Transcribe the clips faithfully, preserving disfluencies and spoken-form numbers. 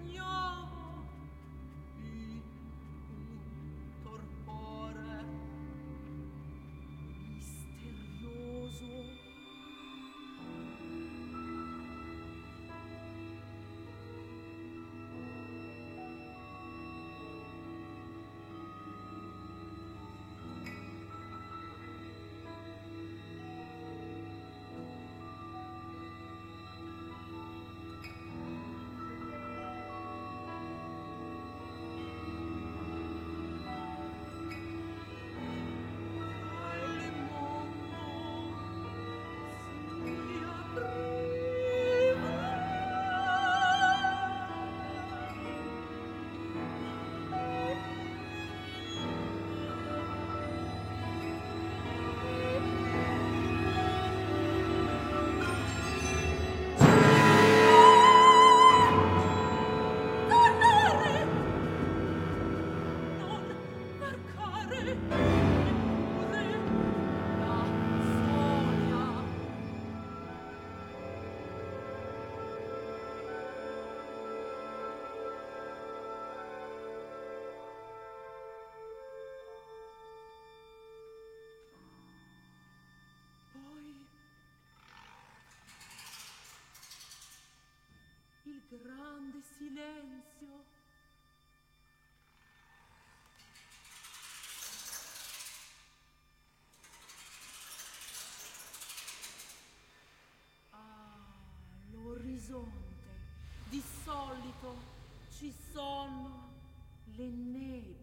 Grande silenzio. Ah, l'orizzonte. Di solito ci sono le nebbie.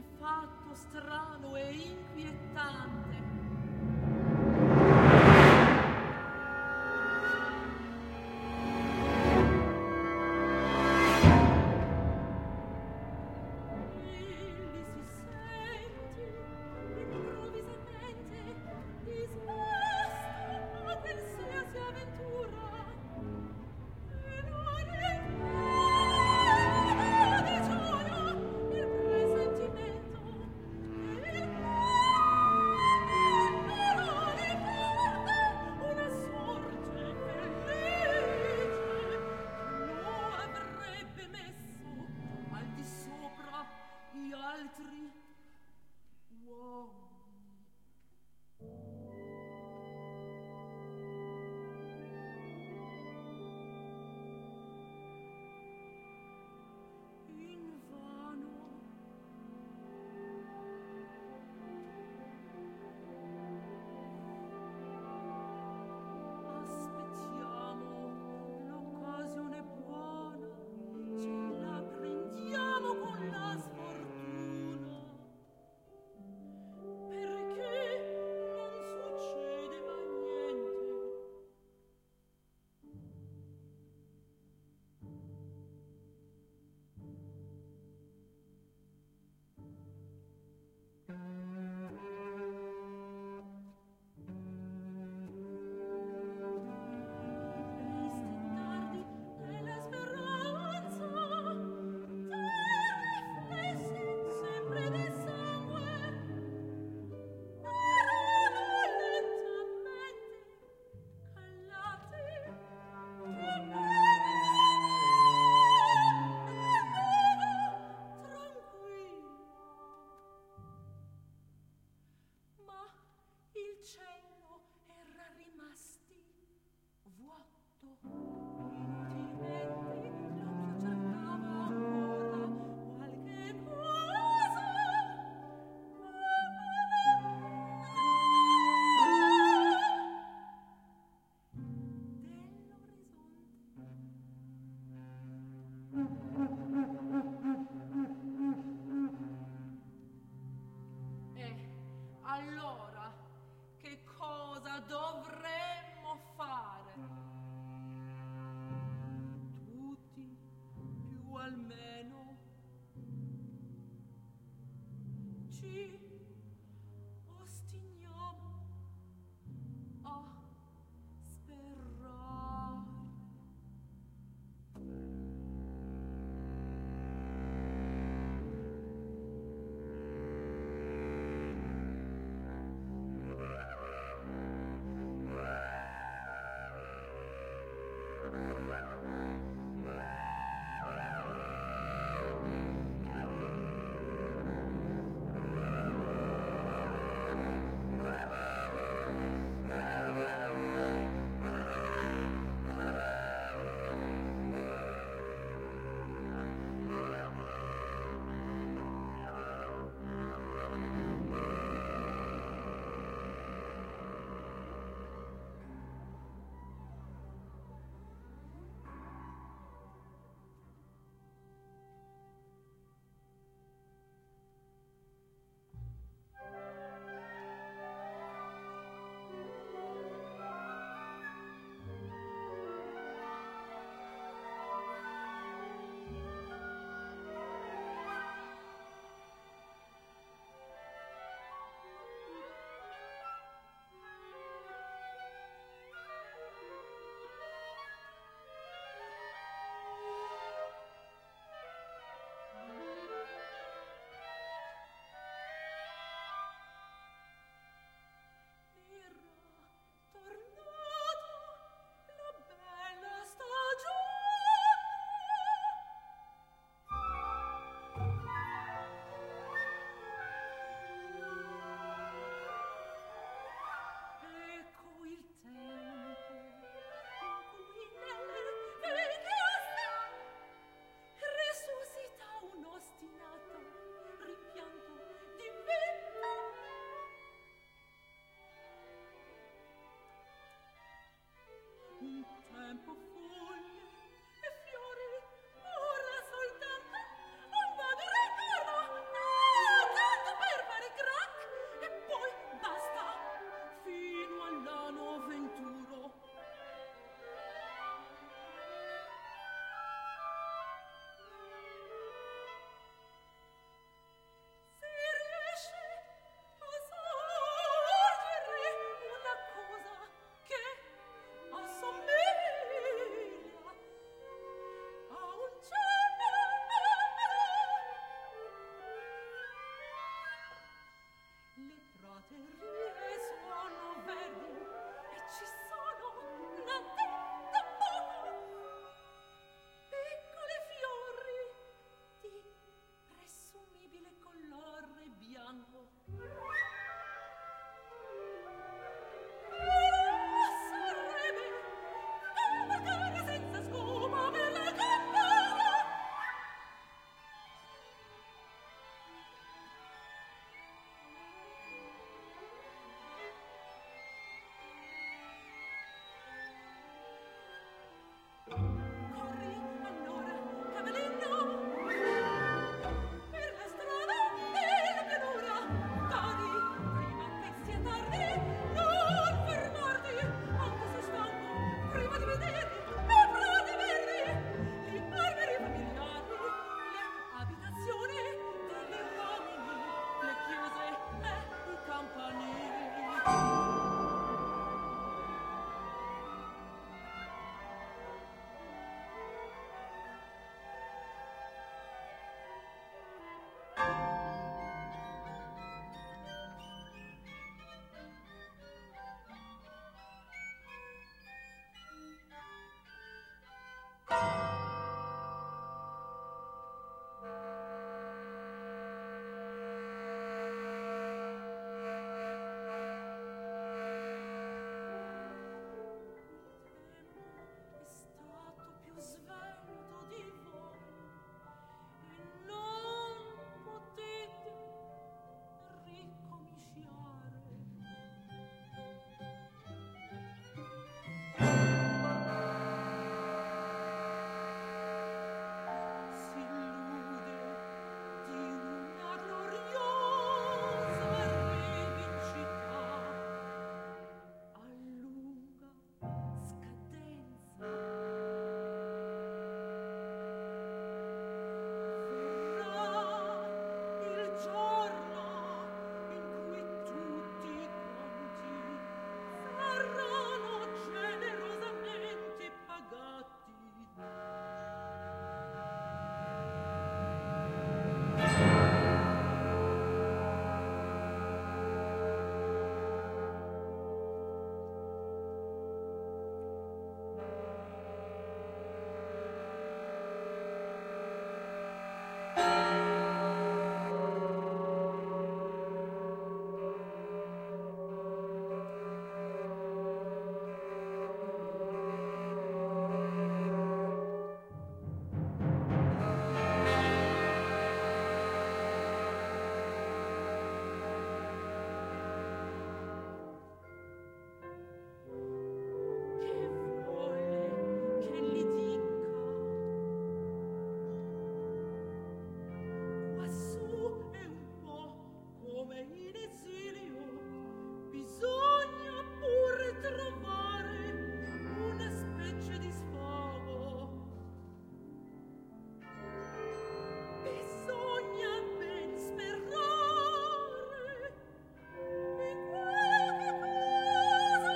fatto strano e inquietante. Illi si senti improvvisamente disposto a qualsiasi avventura, e non è di gioia il presentimento, e non è una sorte felice lo avrebbe messo al di sopra gli altri uomini. Invano aspettiamo l'occasione buona, ce la prendiamo con la sfortuna. praterie sono verdi e ci sono nate da poco piccole fiori di presumibile colore bianco. Sarebbe da vagare senza scopo per la campagna. Corri allora, cavallino, per la strada della pianura. Cadi prima che sia tardi, non fermarti, anche se stanco, prima di vedere le prati verdi, gli alberi familiari, le abitazioni delle uomini, le chiese e i campanili. È stato più svelto di voi e non potete ricominciare. Si illude di una gloriosa rivincita a lunga scadenza. Verrà il giorno in cui tutti quanti saranno generosamente pagati. Che vuole che gli dica? Quassù è un po' come in esilio, bisogna pure trovare una specie di sfogo. Bisogna ben sperare in qualche cosa.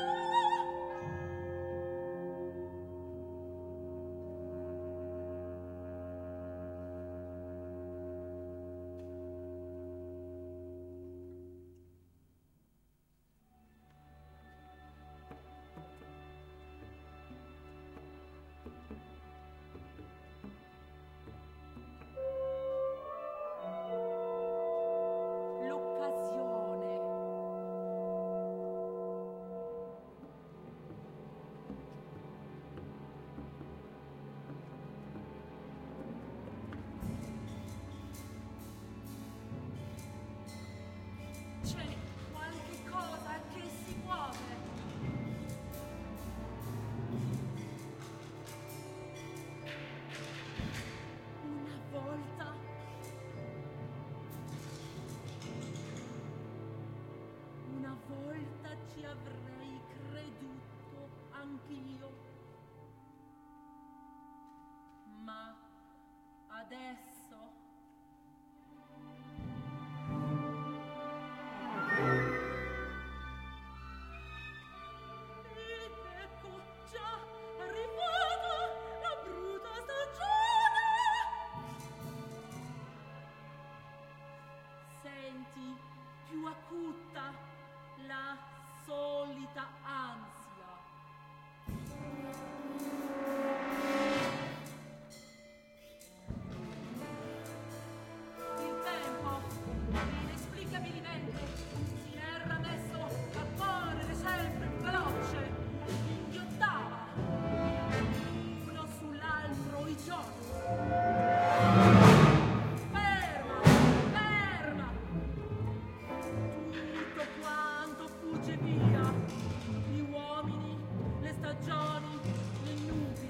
L'occasione. C'è qualche cosa che si muove. Una volta Una volta ci avrei creduto anch'io, ma adesso ed ecco già arrivata la brutta stagione. Senti, più acuta la solita ansia. Il tempo, inesplicabilmente, si era messo a correre sempre più veloce, inghiottava uno sull'altro i giorni. Ferma, ferma! Tutto quanto fugge via, gli uomini, le stagioni, le nubi.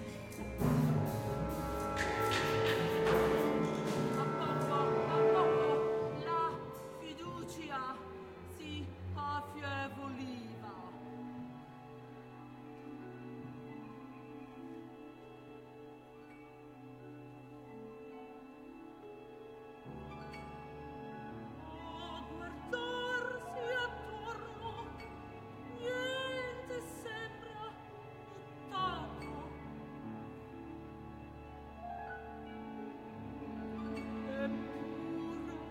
A poco, a poco, la fiducia si affievoluiva. A guardarsi attorno, niente sembra lontano. Eppure,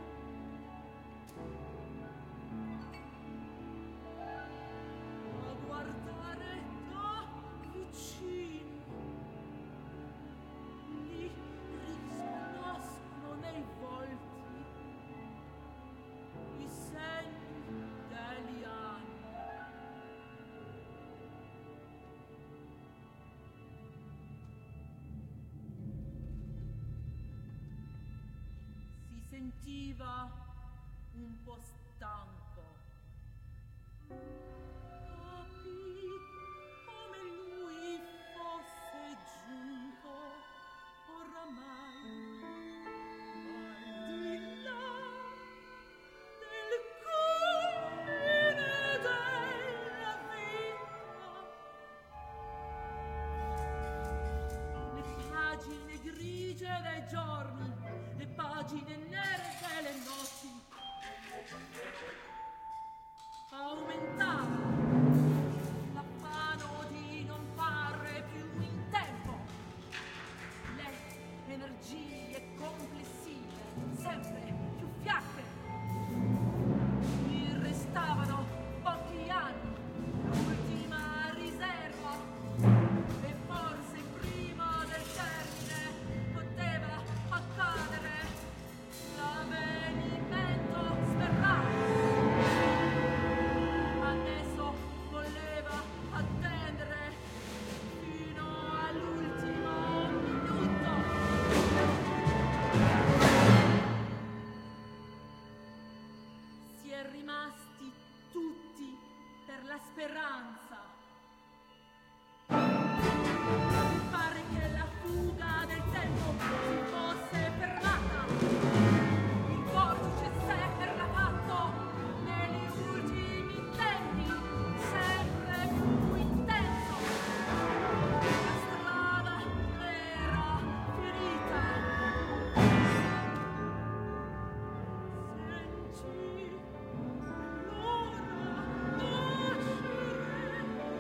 a guardare da vicino, li riconoscono nei volti i segni degli anni. Si sentiva un po' stanco. Capì come lui fosse giunto oramai al di là del confine della vita. Le pagine grigie dei giorni, le pagine nere delle notti aumentava l'affanno di non fare più in tempo. Le energie complessive sempre più fiacche. Gli restavano pochi anni, l'ultima riserva, e forse prima del termine poteva accadere l'avvenimento sperato. Adesso voleva attendere fino all'ultimo minuto. Si è rimasti tutti per la speranza. Pare che la fuga del tempo si fosse fermata. Il vortice s'è rafatto negli ultimi tempi, sempre più intenso. La strada era finita. Sentì l'ora nascere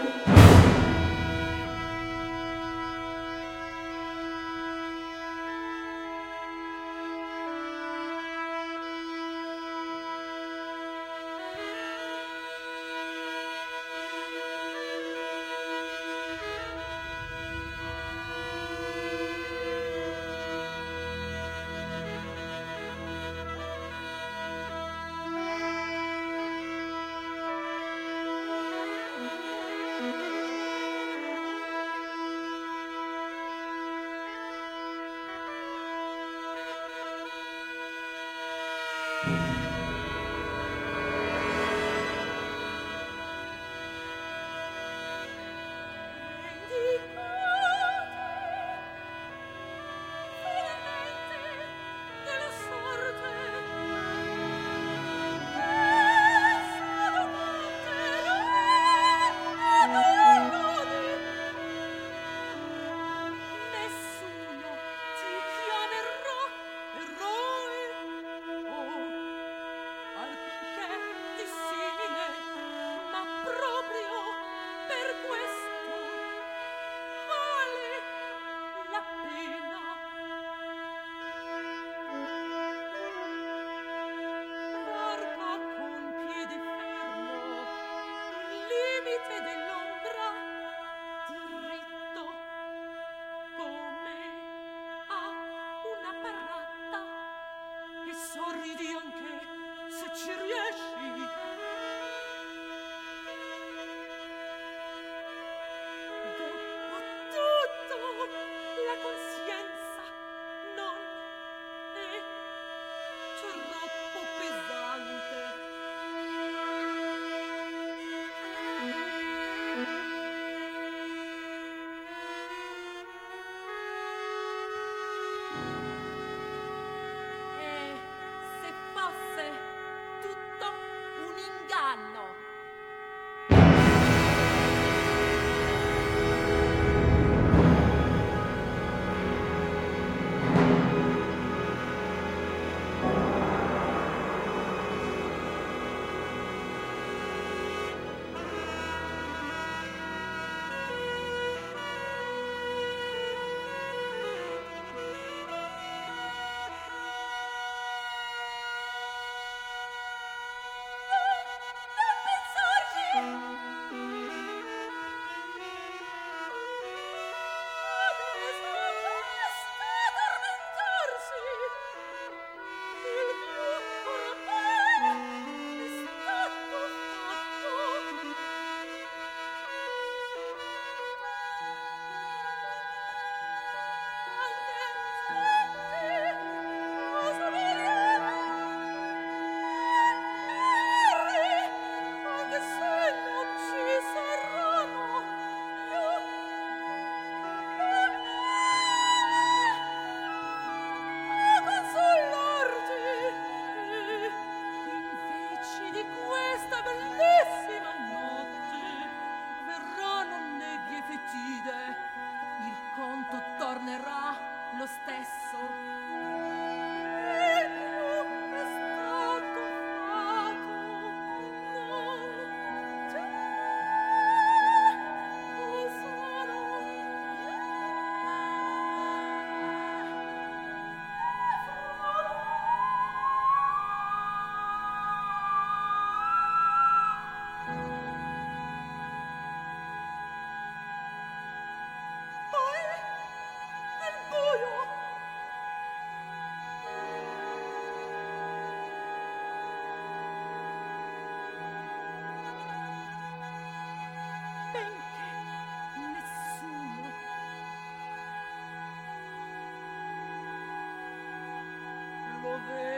Dove